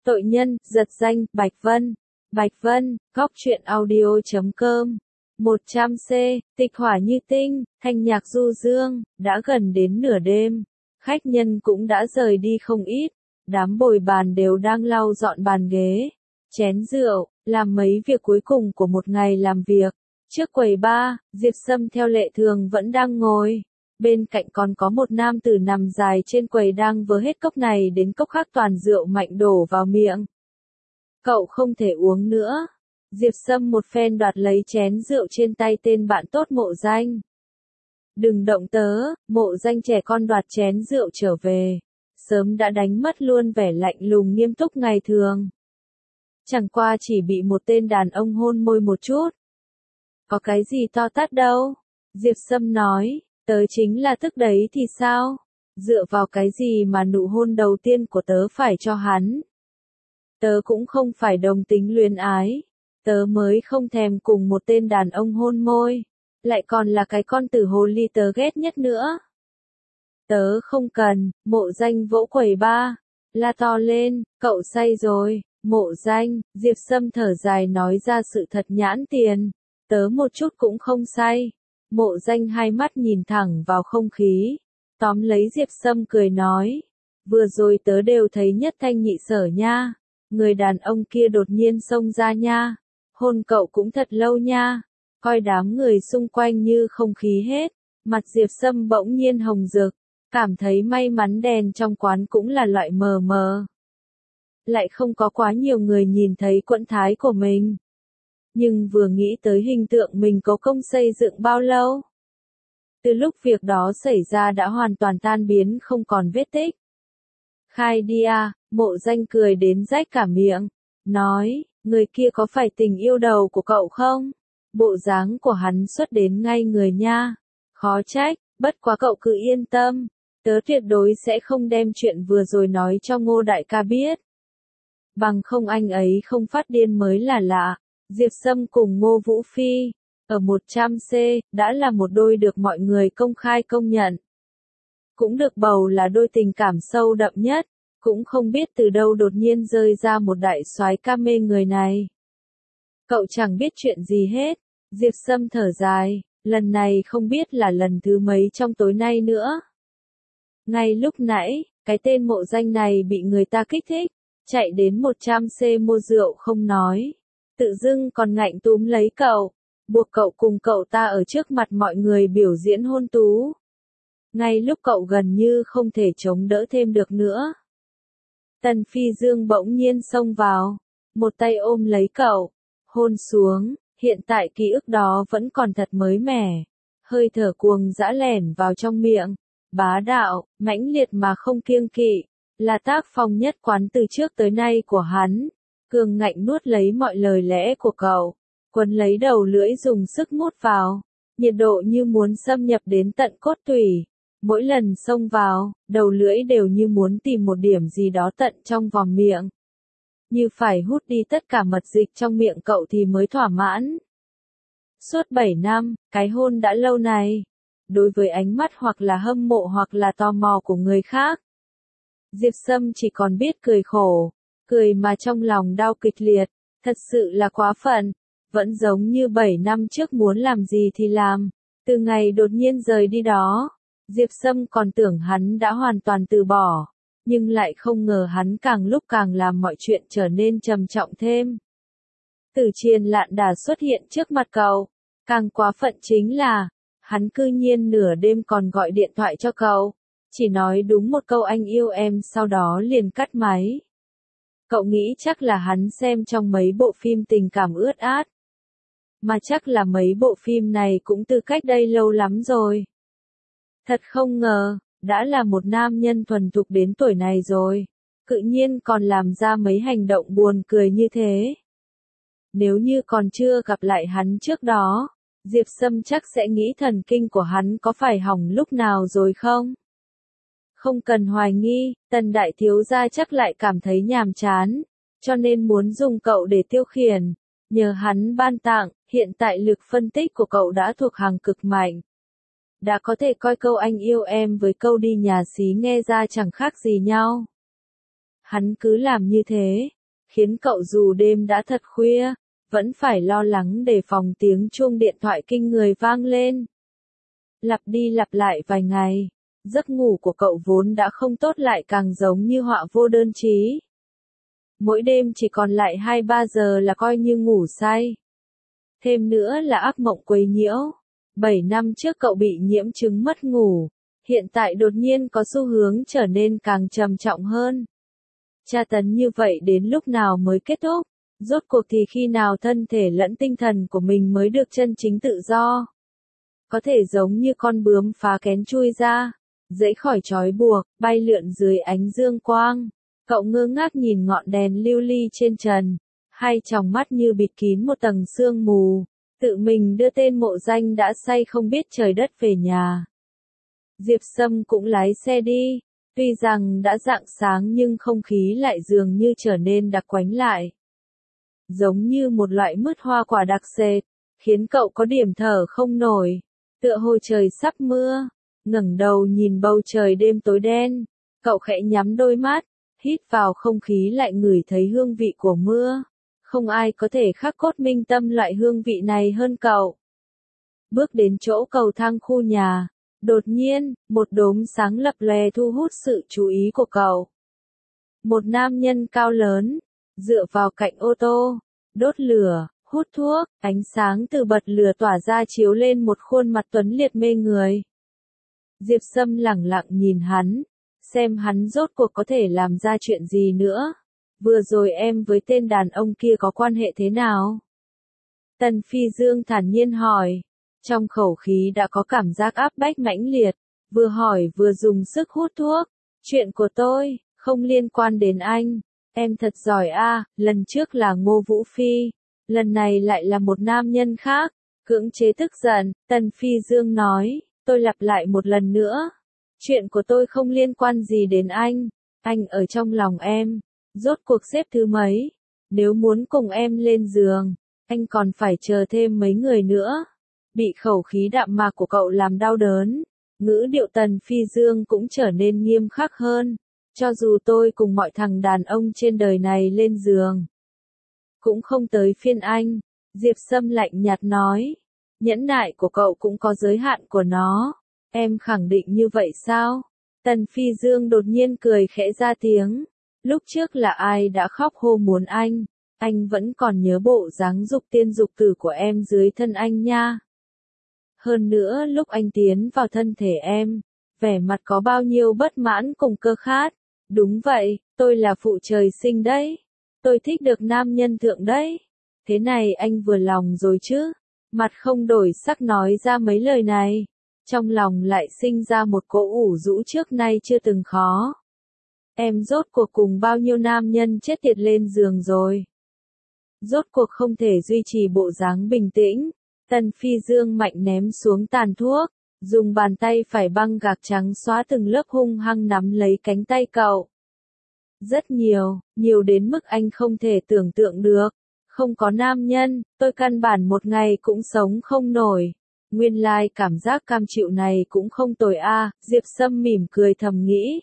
Tội nhân, giật danh, Bạch Vân. Bạch Vân, góc truyện audio.com. 100C, tịch hỏa như tinh, thanh nhạc du dương, đã gần đến nửa đêm. Khách nhân cũng đã rời đi không ít. Đám bồi bàn đều đang lau dọn bàn ghế, chén rượu, làm mấy việc cuối cùng của một ngày làm việc. Trước quầy bar, Diệp Sâm theo lệ thường vẫn đang ngồi. Bên cạnh còn có một nam tử nằm dài trên quầy đang vớ hết cốc này đến cốc khác toàn rượu mạnh đổ vào miệng. Cậu không thể uống nữa. Diệp Sâm một phen đoạt lấy chén rượu trên tay tên bạn tốt Mộ Danh. Đừng động tớ, Mộ Danh trẻ con đoạt chén rượu trở về. Sớm đã đánh mất luôn vẻ lạnh lùng nghiêm túc ngày thường. Chẳng qua chỉ bị một tên đàn ông hôn môi một chút. Có cái gì to tát đâu. Diệp Sâm nói, tớ chính là tức đấy thì sao? Dựa vào cái gì mà nụ hôn đầu tiên của tớ phải cho hắn? Tớ cũng không phải đồng tính luyến ái. Tớ mới không thèm cùng một tên đàn ông hôn môi. Lại còn là cái con tử hồ ly tớ ghét nhất nữa. Tớ không cần, Mộ Danh vỗ quầy bar, la to lên, cậu say rồi, Mộ Danh, Diệp Sâm thở dài nói ra sự thật nhãn tiền, tớ một chút cũng không say. Mộ Danh hai mắt nhìn thẳng vào không khí, tóm lấy Diệp Sâm cười nói, vừa rồi tớ đều thấy nhất thanh nhị sở nha, người đàn ông kia đột nhiên xông ra nha, hôn cậu cũng thật lâu nha, coi đám người xung quanh như không khí hết, mặt Diệp Sâm bỗng nhiên hồng rực. Cảm thấy may mắn đèn trong quán cũng là loại mờ mờ. Lại không có quá nhiều người nhìn thấy quẫn thái của mình. Nhưng vừa nghĩ tới hình tượng mình có công xây dựng bao lâu. Từ lúc việc đó xảy ra đã hoàn toàn tan biến không còn vết tích. Khai đi à, Mộ Danh cười đến rách cả miệng. Nói, người kia có phải tình yêu đầu của cậu không? Bộ dáng của hắn xuất đến ngay người nha. Khó trách, bất quá cậu cứ yên tâm. Tớ tuyệt đối sẽ không đem chuyện vừa rồi nói cho Ngô đại ca biết. Bằng không anh ấy không phát điên mới là lạ. Diệp Sâm cùng Ngô Vũ Phi, ở 100C, đã là một đôi được mọi người công khai công nhận. Cũng được bầu là đôi tình cảm sâu đậm nhất, cũng không biết từ đâu đột nhiên rơi ra một đại soái ca mê người này. Cậu chẳng biết chuyện gì hết, Diệp Sâm thở dài, lần này không biết là lần thứ mấy trong tối nay nữa. Ngay lúc nãy, cái tên Mộ Danh này bị người ta kích thích, chạy đến 100C mua rượu không nói. Tự dưng còn ngạnh túm lấy cậu, buộc cậu cùng cậu ta ở trước mặt mọi người biểu diễn hôn tú. Ngay lúc cậu gần như không thể chống đỡ thêm được nữa. Tần Phi Dương bỗng nhiên xông vào, một tay ôm lấy cậu, hôn xuống, hiện tại ký ức đó vẫn còn thật mới mẻ. Hơi thở cuồng dã lẻn vào trong miệng. Bá đạo, mãnh liệt mà không kiêng kỵ, là tác phong nhất quán từ trước tới nay của hắn. Cường ngạnh nuốt lấy mọi lời lẽ của cậu, quấn lấy đầu lưỡi dùng sức mút vào, nhiệt độ như muốn xâm nhập đến tận cốt tủy. Mỗi lần xông vào, đầu lưỡi đều như muốn tìm một điểm gì đó tận trong vòng miệng. Như phải hút đi tất cả mật dịch trong miệng cậu thì mới thỏa mãn. Suốt 7 năm, cái hôn đã lâu này. Đối với ánh mắt hoặc là hâm mộ hoặc là tò mò của người khác. Diệp Sâm chỉ còn biết cười khổ, cười mà trong lòng đau kịch liệt, thật sự là quá phận, vẫn giống như 7 năm trước muốn làm gì thì làm, từ ngày đột nhiên rời đi đó, Diệp Sâm còn tưởng hắn đã hoàn toàn từ bỏ, nhưng lại không ngờ hắn càng lúc càng làm mọi chuyện trở nên trầm trọng thêm. Tử Triền Lạn Đà xuất hiện trước mặt cậu, càng quá phận chính là hắn cư nhiên nửa đêm còn gọi điện thoại cho cậu, chỉ nói đúng một câu anh yêu em sau đó liền cắt máy. Cậu nghĩ chắc là hắn xem trong mấy bộ phim tình cảm ướt át. Mà chắc là mấy bộ phim này cũng từ cách đây lâu lắm rồi. Thật không ngờ, đã là một nam nhân thuần thục đến tuổi này rồi, tự nhiên còn làm ra mấy hành động buồn cười như thế. Nếu như còn chưa gặp lại hắn trước đó, Diệp Sâm chắc sẽ nghĩ thần kinh của hắn có phải hỏng lúc nào rồi không? Không cần hoài nghi, Tần đại thiếu gia chắc lại cảm thấy nhàm chán, cho nên muốn dùng cậu để tiêu khiển. Nhờ hắn ban tặng, hiện tại lực phân tích của cậu đã thuộc hàng cực mạnh. Đã có thể coi câu anh yêu em với câu đi nhà xí nghe ra chẳng khác gì nhau. Hắn cứ làm như thế, khiến cậu dù đêm đã thật khuya, vẫn phải lo lắng đề phòng tiếng chuông điện thoại kinh người vang lên. Lặp đi lặp lại vài ngày, giấc ngủ của cậu vốn đã không tốt lại càng giống như họa vô đơn chí. Mỗi đêm chỉ còn lại 2-3 giờ là coi như ngủ say. Thêm nữa là ác mộng quấy nhiễu. 7 năm trước cậu bị nhiễm chứng mất ngủ, hiện tại đột nhiên có xu hướng trở nên càng trầm trọng hơn. Tra tấn như vậy đến lúc nào mới kết thúc? Rốt cuộc thì khi nào thân thể lẫn tinh thần của mình mới được chân chính tự do? Có thể giống như con bướm phá kén chui ra, dẫy khỏi trói buộc, bay lượn dưới ánh dương quang. Cậu ngơ ngác nhìn ngọn đèn lưu ly trên trần, hai tròng mắt như bịt kín một tầng sương mù, tự mình đưa tên mộ danh đã say không biết trời đất về nhà. Diệp Sâm cũng lái xe đi, tuy rằng đã rạng sáng nhưng không khí lại dường như trở nên đặc quánh lại. Giống như một loại mứt hoa quả đặc sệt, khiến cậu có điểm thở không nổi, tựa hồ trời sắp mưa. Ngẩng đầu nhìn bầu trời đêm tối đen, cậu khẽ nhắm đôi mắt, hít vào không khí lại ngửi thấy hương vị của mưa. Không ai có thể khắc cốt minh tâm loại hương vị này hơn cậu. Bước đến chỗ cầu thang khu nhà, đột nhiên, một đốm sáng lập lòe thu hút sự chú ý của cậu. Một nam nhân cao lớn, dựa vào cạnh ô tô, đốt lửa, hút thuốc, ánh sáng từ bật lửa tỏa ra chiếu lên một khuôn mặt tuấn liệt mê người. Diệp Sâm lẳng lặng nhìn hắn, xem hắn rốt cuộc có thể làm ra chuyện gì nữa. Vừa rồi em với tên đàn ông kia có quan hệ thế nào? Tần Phi Dương thản nhiên hỏi, trong khẩu khí đã có cảm giác áp bách mãnh liệt, vừa hỏi vừa dùng sức hút thuốc. Chuyện của tôi, không liên quan đến anh. Em thật giỏi a, lần trước là Ngô Vũ Phi, lần này lại là một nam nhân khác. Cưỡng chế tức giận, Tần Phi Dương nói, tôi lặp lại một lần nữa. Chuyện của tôi không liên quan gì đến anh ở trong lòng em, rốt cuộc xếp thứ mấy. Nếu muốn cùng em lên giường, anh còn phải chờ thêm mấy người nữa. Bị khẩu khí đạm mạc của cậu làm đau đớn, ngữ điệu Tần Phi Dương cũng trở nên nghiêm khắc hơn. Cho dù tôi cùng mọi thằng đàn ông trên đời này lên giường, cũng không tới phiên anh. Diệp Sâm lạnh nhạt nói, nhẫn nại của cậu cũng có giới hạn của nó. Em khẳng định như vậy sao? Tần Phi Dương đột nhiên cười khẽ ra tiếng. Lúc trước là ai đã khóc hô muốn anh vẫn còn nhớ bộ dáng dục tiên dục tử của em dưới thân anh nha. Hơn nữa lúc anh tiến vào thân thể em, vẻ mặt có bao nhiêu bất mãn cùng cơ khát. Đúng vậy, tôi là phụ trời sinh đấy. Tôi thích được nam nhân thượng đấy. Thế này anh vừa lòng rồi chứ? Mặt không đổi sắc nói ra mấy lời này. Trong lòng lại sinh ra một cỗ ủ rũ trước nay chưa từng khó. Em rốt cuộc cùng bao nhiêu nam nhân chết tiệt lên giường rồi. Rốt cuộc không thể duy trì bộ dáng bình tĩnh. Tần Phi Dương mạnh ném xuống tàn thuốc, dùng bàn tay phải băng gạc trắng xóa từng lớp hung hăng nắm lấy cánh tay cậu. Rất nhiều đến mức anh không thể tưởng tượng được. Không có nam nhân, tôi căn bản một ngày cũng sống không nổi. Nguyên lai cảm giác cam chịu này cũng không tồi a. Diệp Sâm mỉm cười thầm nghĩ.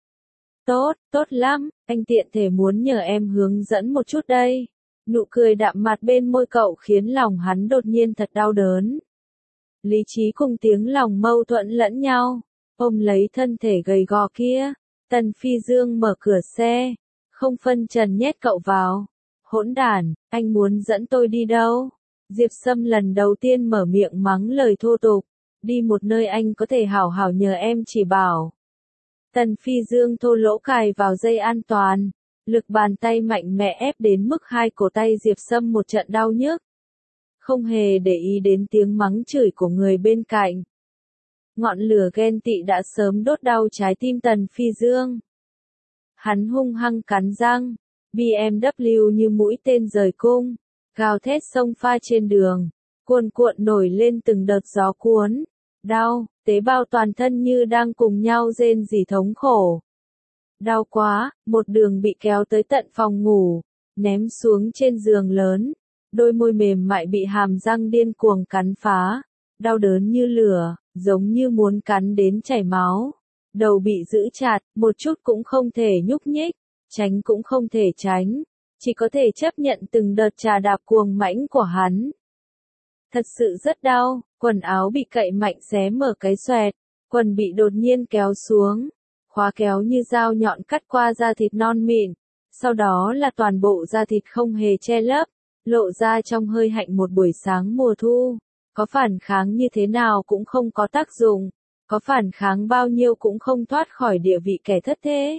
Tốt lắm, anh tiện thể muốn nhờ em hướng dẫn một chút đây. Nụ cười đạm mạc bên môi cậu khiến lòng hắn đột nhiên thật đau đớn. Lý trí cùng tiếng lòng mâu thuẫn lẫn nhau, ôm lấy thân thể gầy gò kia. Tần Phi Dương mở cửa xe, không phân trần nhét cậu vào. Hỗn đản, anh muốn dẫn tôi đi đâu? Diệp Sâm lần đầu tiên mở miệng mắng lời thô tục. Đi một nơi anh có thể hảo hảo nhờ em chỉ bảo. Tần Phi Dương thô lỗ cài vào dây an toàn. Lực bàn tay mạnh mẽ ép đến mức hai cổ tay Diệp Sâm một trận đau nhức. Không hề để ý đến tiếng mắng chửi của người bên cạnh. Ngọn lửa ghen tị đã sớm đốt đau trái tim Tần Phi Dương. Hắn hung hăng cắn răng. BMW như mũi tên rời cung, gào thét xông pha trên đường, cuồn cuộn nổi lên từng đợt gió cuốn. Đau, tế bào toàn thân như đang cùng nhau rên rỉ thống khổ. Đau quá, một đường bị kéo tới tận phòng ngủ, ném xuống trên giường lớn, đôi môi mềm mại bị hàm răng điên cuồng cắn phá, đau đớn như lửa, giống như muốn cắn đến chảy máu. Đầu bị giữ chặt, một chút cũng không thể nhúc nhích, tránh cũng không thể tránh, chỉ có thể chấp nhận từng đợt chà đạp cuồng mãnh của hắn. Thật sự rất đau, quần áo bị cậy mạnh xé mở cái xoẹt, quần bị đột nhiên kéo xuống, khóa kéo như dao nhọn cắt qua da thịt non mịn, sau đó là toàn bộ da thịt không hề che lấp, lộ ra trong hơi hạnh một buổi sáng mùa thu. Có phản kháng như thế nào cũng không có tác dụng, có phản kháng bao nhiêu cũng không thoát khỏi địa vị kẻ thất thế.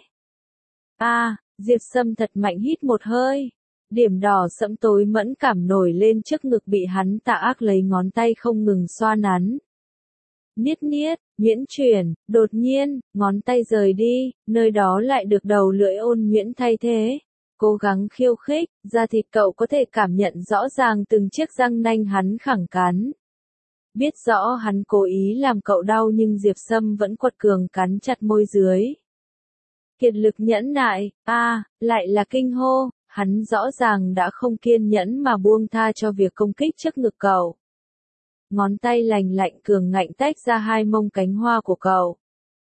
Diệp Sâm thật mạnh hít một hơi. Điểm đỏ sẫm tối mẫn cảm nổi lên trước ngực bị hắn tà ác lấy ngón tay không ngừng xoa nắn. Niết niết, nhuyễn chuyển, đột nhiên, ngón tay rời đi, nơi đó lại được đầu lưỡi ôn nhuyễn thay thế. Cố gắng khiêu khích, da thịt cậu có thể cảm nhận rõ ràng từng chiếc răng nanh hắn khẳng cắn. Biết rõ hắn cố ý làm cậu đau nhưng Diệp Sâm vẫn quật cường cắn chặt môi dưới. Kiệt lực nhẫn nại, lại là kinh hô, hắn rõ ràng đã không kiên nhẫn mà buông tha cho việc công kích trước ngực cậu. Ngón tay lành lạnh cường ngạnh tách ra hai mông cánh hoa của cậu.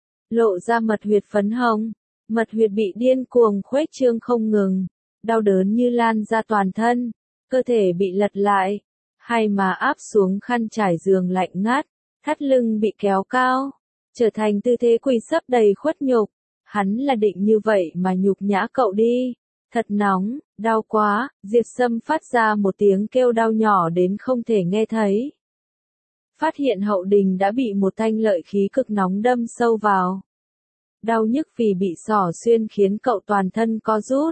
Lộ ra mật huyệt phấn hồng, mật huyệt bị điên cuồng khuếch trương không ngừng, đau đớn như lan ra toàn thân, cơ thể bị lật lại, hay mà áp xuống khăn trải giường lạnh ngắt, thắt lưng bị kéo cao, trở thành tư thế quỳ sấp đầy khuất nhục. Hắn là định như vậy mà nhục nhã cậu đi. Thật nóng, đau quá, Diệp Sâm phát ra một tiếng kêu đau nhỏ đến không thể nghe thấy. Phát hiện hậu đình đã bị một thanh lợi khí cực nóng đâm sâu vào. Đau nhức vì bị xỏ xuyên khiến cậu toàn thân co rút.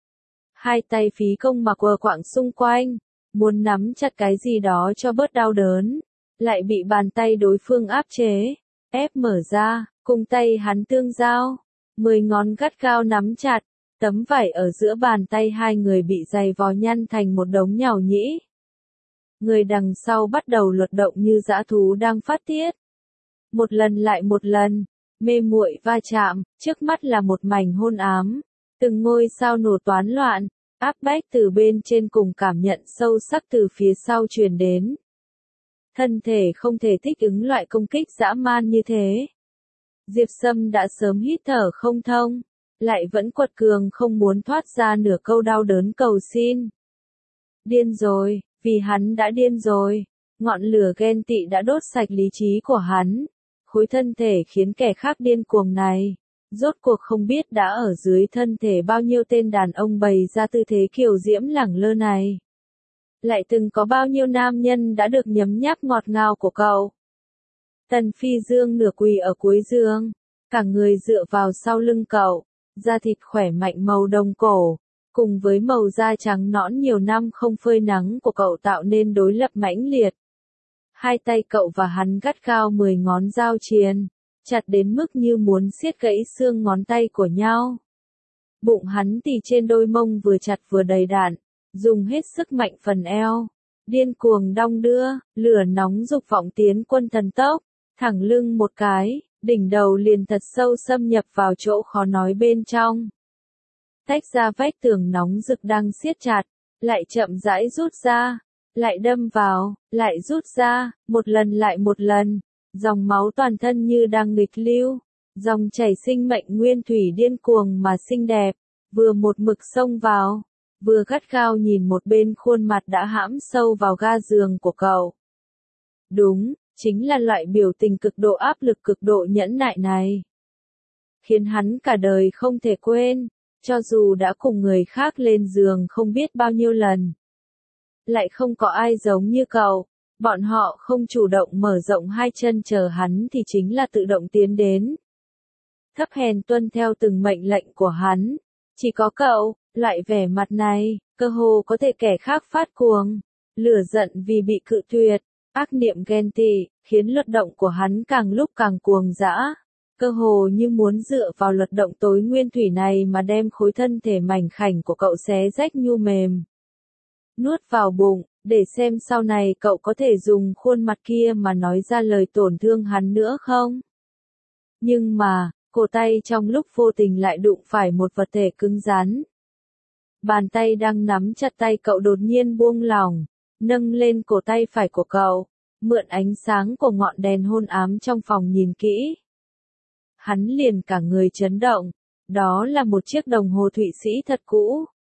Hai tay phí công mà quờ quạng xung quanh, muốn nắm chặt cái gì đó cho bớt đau đớn, lại bị bàn tay đối phương áp chế, ép mở ra, cùng tay hắn tương giao, 10 ngón gắt gao nắm chặt, tấm vải ở giữa bàn tay hai người bị giày vò nhăn thành một đống nhàu nhĩ. Người đằng sau bắt đầu luật động như dã thú đang phát tiết. Một lần lại một lần, mê muội va chạm, trước mắt là một mảnh hôn ám, từng ngôi sao nổ toán loạn, áp bách từ bên trên cùng cảm nhận sâu sắc từ phía sau truyền đến. Thân thể không thể thích ứng loại công kích dã man như thế. Diệp Sâm đã sớm hít thở không thông, lại vẫn quật cường không muốn thoát ra nửa câu đau đớn cầu xin. Điên rồi, vì hắn đã điên rồi, ngọn lửa ghen tị đã đốt sạch lý trí của hắn, khối thân thể khiến kẻ khác điên cuồng này, rốt cuộc không biết đã ở dưới thân thể bao nhiêu tên đàn ông bày ra tư thế kiều diễm lẳng lơ này. Lại từng có bao nhiêu nam nhân đã được nhấm nháp ngọt ngào của cậu. Tần Phi Dương nửa quỳ ở cuối giường, cả người dựa vào sau lưng cậu, da thịt khỏe mạnh màu đồng cổ, cùng với màu da trắng nõn nhiều năm không phơi nắng của cậu tạo nên đối lập mãnh liệt. Hai tay cậu và hắn gắt gao 10 ngón giao triền, chặt đến mức như muốn siết gãy xương ngón tay của nhau. Bụng hắn tì trên đôi mông vừa chặt vừa đầy đạn, dùng hết sức mạnh phần eo, điên cuồng đong đưa, lửa nóng dục vọng tiến quân thần tốc, thẳng lưng một cái, đỉnh đầu liền thật sâu xâm nhập vào chỗ khó nói bên trong. Tách ra vách tường nóng rực đang siết chặt, lại chậm rãi rút ra, lại đâm vào, lại rút ra, một lần lại một lần, dòng máu toàn thân như đang nghịch lưu, dòng chảy sinh mệnh nguyên thủy điên cuồng mà xinh đẹp, vừa một mực xông vào, vừa gắt gao nhìn một bên khuôn mặt đã hãm sâu vào ga giường của cậu. Đúng, chính là loại biểu tình cực độ áp lực cực độ nhẫn nại này. Khiến hắn cả đời không thể quên, cho dù đã cùng người khác lên giường không biết bao nhiêu lần. Lại không có ai giống như cậu, bọn họ không chủ động mở rộng hai chân chờ hắn thì chính là tự động tiến đến. Thấp hèn tuân theo từng mệnh lệnh của hắn, chỉ có cậu, loại vẻ mặt này, cơ hồ có thể kẻ khác phát cuồng, lửa giận vì bị cự tuyệt, ác niệm ghen tị, khiến luật động của hắn càng lúc càng cuồng dã, cơ hồ như muốn dựa vào luật động tối nguyên thủy này mà đem khối thân thể mảnh khảnh của cậu xé rách nhu mềm. Nuốt vào bụng, để xem sau này cậu có thể dùng khuôn mặt kia mà nói ra lời tổn thương hắn nữa không? Nhưng mà, cổ tay trong lúc vô tình lại đụng phải một vật thể cứng rắn. Bàn tay đang nắm chặt tay cậu đột nhiên buông lỏng, nâng lên cổ tay phải của cậu, mượn ánh sáng của ngọn đèn hôn ám trong phòng nhìn kỹ. Hắn liền cả người chấn động, đó là một chiếc đồng hồ Thụy Sĩ thật cũ,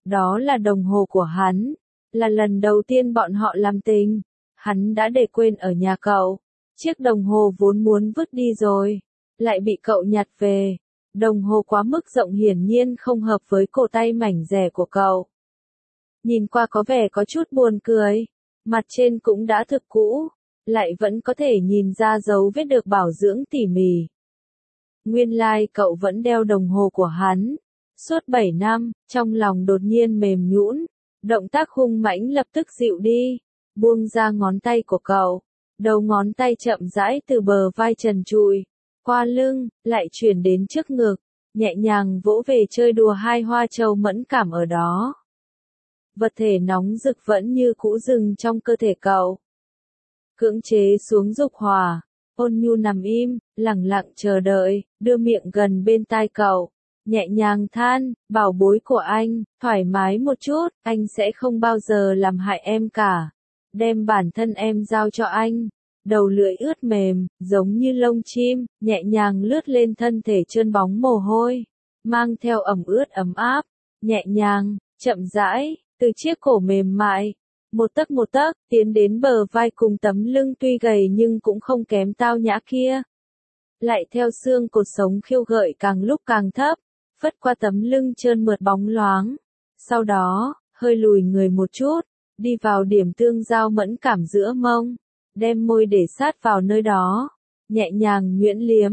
Đó là đồng hồ của hắn. Là lần đầu tiên bọn họ làm tình. Hắn đã để quên ở nhà cậu. Chiếc đồng hồ vốn muốn vứt đi rồi. Lại bị cậu nhặt về. Đồng hồ quá mức rộng hiển nhiên không hợp với cổ tay mảnh dẻ của cậu. Nhìn qua có vẻ có chút buồn cười. Mặt trên cũng đã thực cũ. Lại vẫn có thể nhìn ra dấu vết được bảo dưỡng tỉ mỉ. Nguyên lai cậu vẫn đeo đồng hồ của hắn. Suốt 7 năm, trong lòng đột nhiên mềm nhũn. Động tác hung mãnh lập tức dịu đi. Buông ra ngón tay của cậu. Đầu ngón tay chậm rãi từ bờ vai trần trụi. Qua lưng, lại chuyển đến trước ngực. Nhẹ nhàng vỗ về chơi đùa hai hoa châu mẫn cảm ở đó. Vật thể nóng rực vẫn như cũ dừng trong cơ thể cậu. Cưỡng chế xuống dục hỏa. Ôn nhu nằm im, lặng lặng chờ đợi, đưa miệng gần bên tai cậu. Nhẹ nhàng than, bảo bối của anh, thoải mái một chút, anh sẽ không bao giờ làm hại em cả. Đem bản thân em giao cho anh. Đầu lưỡi ướt mềm, giống như lông chim, nhẹ nhàng lướt lên thân thể trơn bóng mồ hôi. Mang theo ẩm ướt ấm áp, nhẹ nhàng, chậm rãi, từ chiếc cổ mềm mại. Một tấc, tiến đến bờ vai cùng tấm lưng tuy gầy nhưng cũng không kém tao nhã kia. Lại theo xương cột sống khiêu gợi càng lúc càng thấp, phất qua tấm lưng trơn mượt bóng loáng. Sau đó, hơi lùi người một chút, đi vào điểm tương giao mẫn cảm giữa mông, đem môi để sát vào nơi đó, nhẹ nhàng nhuyễn liếm,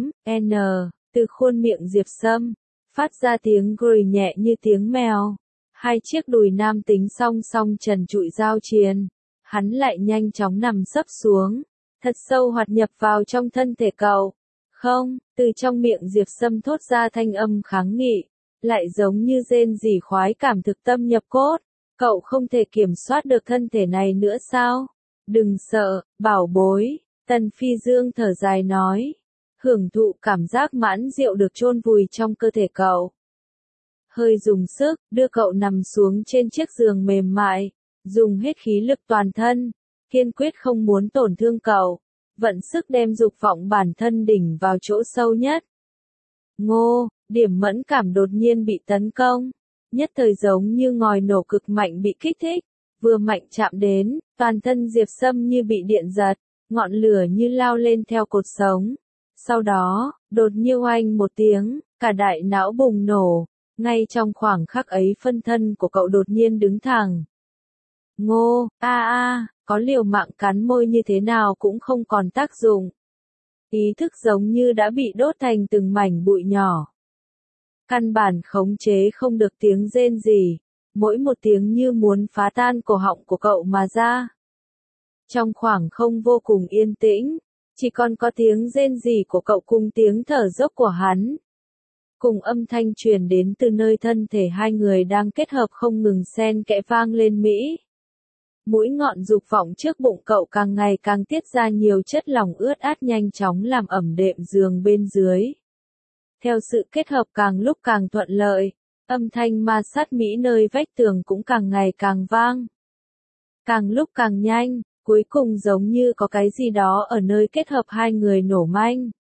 từ khuôn miệng Diệp Sâm, phát ra tiếng cười nhẹ như tiếng mèo. Hai chiếc đùi nam tính song song trần trụi giao triền, hắn lại nhanh chóng nằm sấp xuống, thật sâu hoạt nhập vào trong thân thể cậu. Không, từ trong miệng Diệp Sâm thốt ra thanh âm kháng nghị, lại giống như rên rỉ khoái cảm thực tâm nhập cốt. Cậu không thể kiểm soát được thân thể này nữa sao? Đừng sợ, bảo bối, Tần Phi Dương thở dài nói. Hưởng thụ cảm giác mãn rượu được chôn vùi trong cơ thể cậu. Hơi dùng sức, đưa cậu nằm xuống trên chiếc giường mềm mại, dùng hết khí lực toàn thân, kiên quyết không muốn tổn thương cậu, vận sức đem dục vọng bản thân đỉnh vào chỗ sâu nhất. Ngô, điểm mẫn cảm đột nhiên bị tấn công, nhất thời giống như ngòi nổ cực mạnh bị kích thích, vừa mạnh chạm đến, toàn thân Diệp Sâm như bị điện giật, ngọn lửa như lao lên theo cột sống. Sau đó, đột nhiên oanh một tiếng, cả đại não bùng nổ. Ngay trong khoảng khắc ấy phân thân của cậu đột nhiên đứng thẳng. Ngô, có liều mạng cắn môi như thế nào cũng không còn tác dụng. Ý thức giống như đã bị đốt thành từng mảnh bụi nhỏ. Căn bản khống chế không được tiếng rên gì, mỗi một tiếng như muốn phá tan cổ họng của cậu mà ra. Trong khoảng không vô cùng yên tĩnh, chỉ còn có tiếng rên rỉ của cậu cùng tiếng thở dốc của hắn. Cùng âm thanh truyền đến từ nơi thân thể hai người đang kết hợp không ngừng xen kẽ vang lên mỹ. Mũi ngọn dục vọng trước bụng cậu càng ngày càng tiết ra nhiều chất lỏng ướt át nhanh chóng làm ẩm đệm giường bên dưới. Theo sự kết hợp càng lúc càng thuận lợi, âm thanh ma sát mỹ nơi vách tường cũng càng ngày càng vang. Càng lúc càng nhanh, cuối cùng giống như có cái gì đó ở nơi kết hợp hai người nổ manh.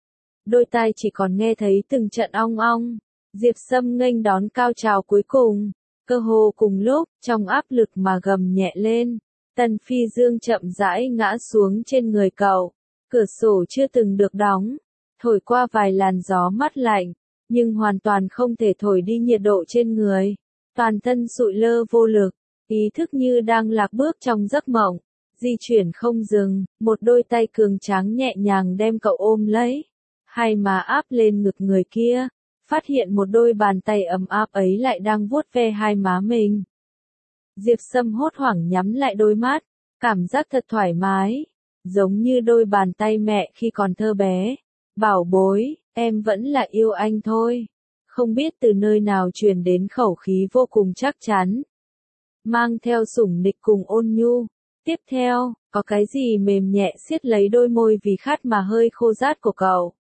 Đôi tai chỉ còn nghe thấy từng trận ong ong. Diệp Sâm nghênh đón cao trào cuối cùng. Cơ hồ cùng lúc, trong áp lực mà gầm nhẹ lên. Tần Phi Dương chậm rãi ngã xuống trên người cậu. Cửa sổ chưa từng được đóng. Thổi qua vài làn gió mát lạnh. Nhưng hoàn toàn không thể thổi đi nhiệt độ trên người. Toàn thân sụi lơ vô lực. Ý thức như đang lạc bước trong giấc mộng. Di chuyển không dừng. Một đôi tay cường tráng nhẹ nhàng đem cậu ôm lấy. Hai má áp lên ngực người kia, phát hiện một đôi bàn tay ấm áp ấy lại đang vuốt ve hai má mình. Diệp Sâm hốt hoảng nhắm lại đôi mắt, cảm giác thật thoải mái, giống như đôi bàn tay mẹ khi còn thơ bé. Bảo bối, em vẫn là yêu anh thôi. Không biết từ nơi nào truyền đến khẩu khí vô cùng chắc chắn. Mang theo sủng nịch cùng ôn nhu. Tiếp theo, có cái gì mềm nhẹ siết lấy đôi môi vì khát mà hơi khô rát của cậu.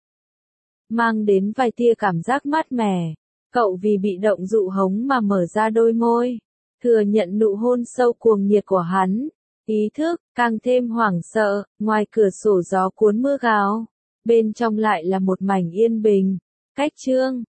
Mang đến vài tia cảm giác mát mẻ. Cậu vì bị động dụ hống mà mở ra đôi môi. Thừa nhận nụ hôn sâu cuồng nhiệt của hắn. Ý thức, càng thêm hoảng sợ, ngoài cửa sổ gió cuốn mưa gào. Bên trong lại là một mảnh yên bình. Cách chương.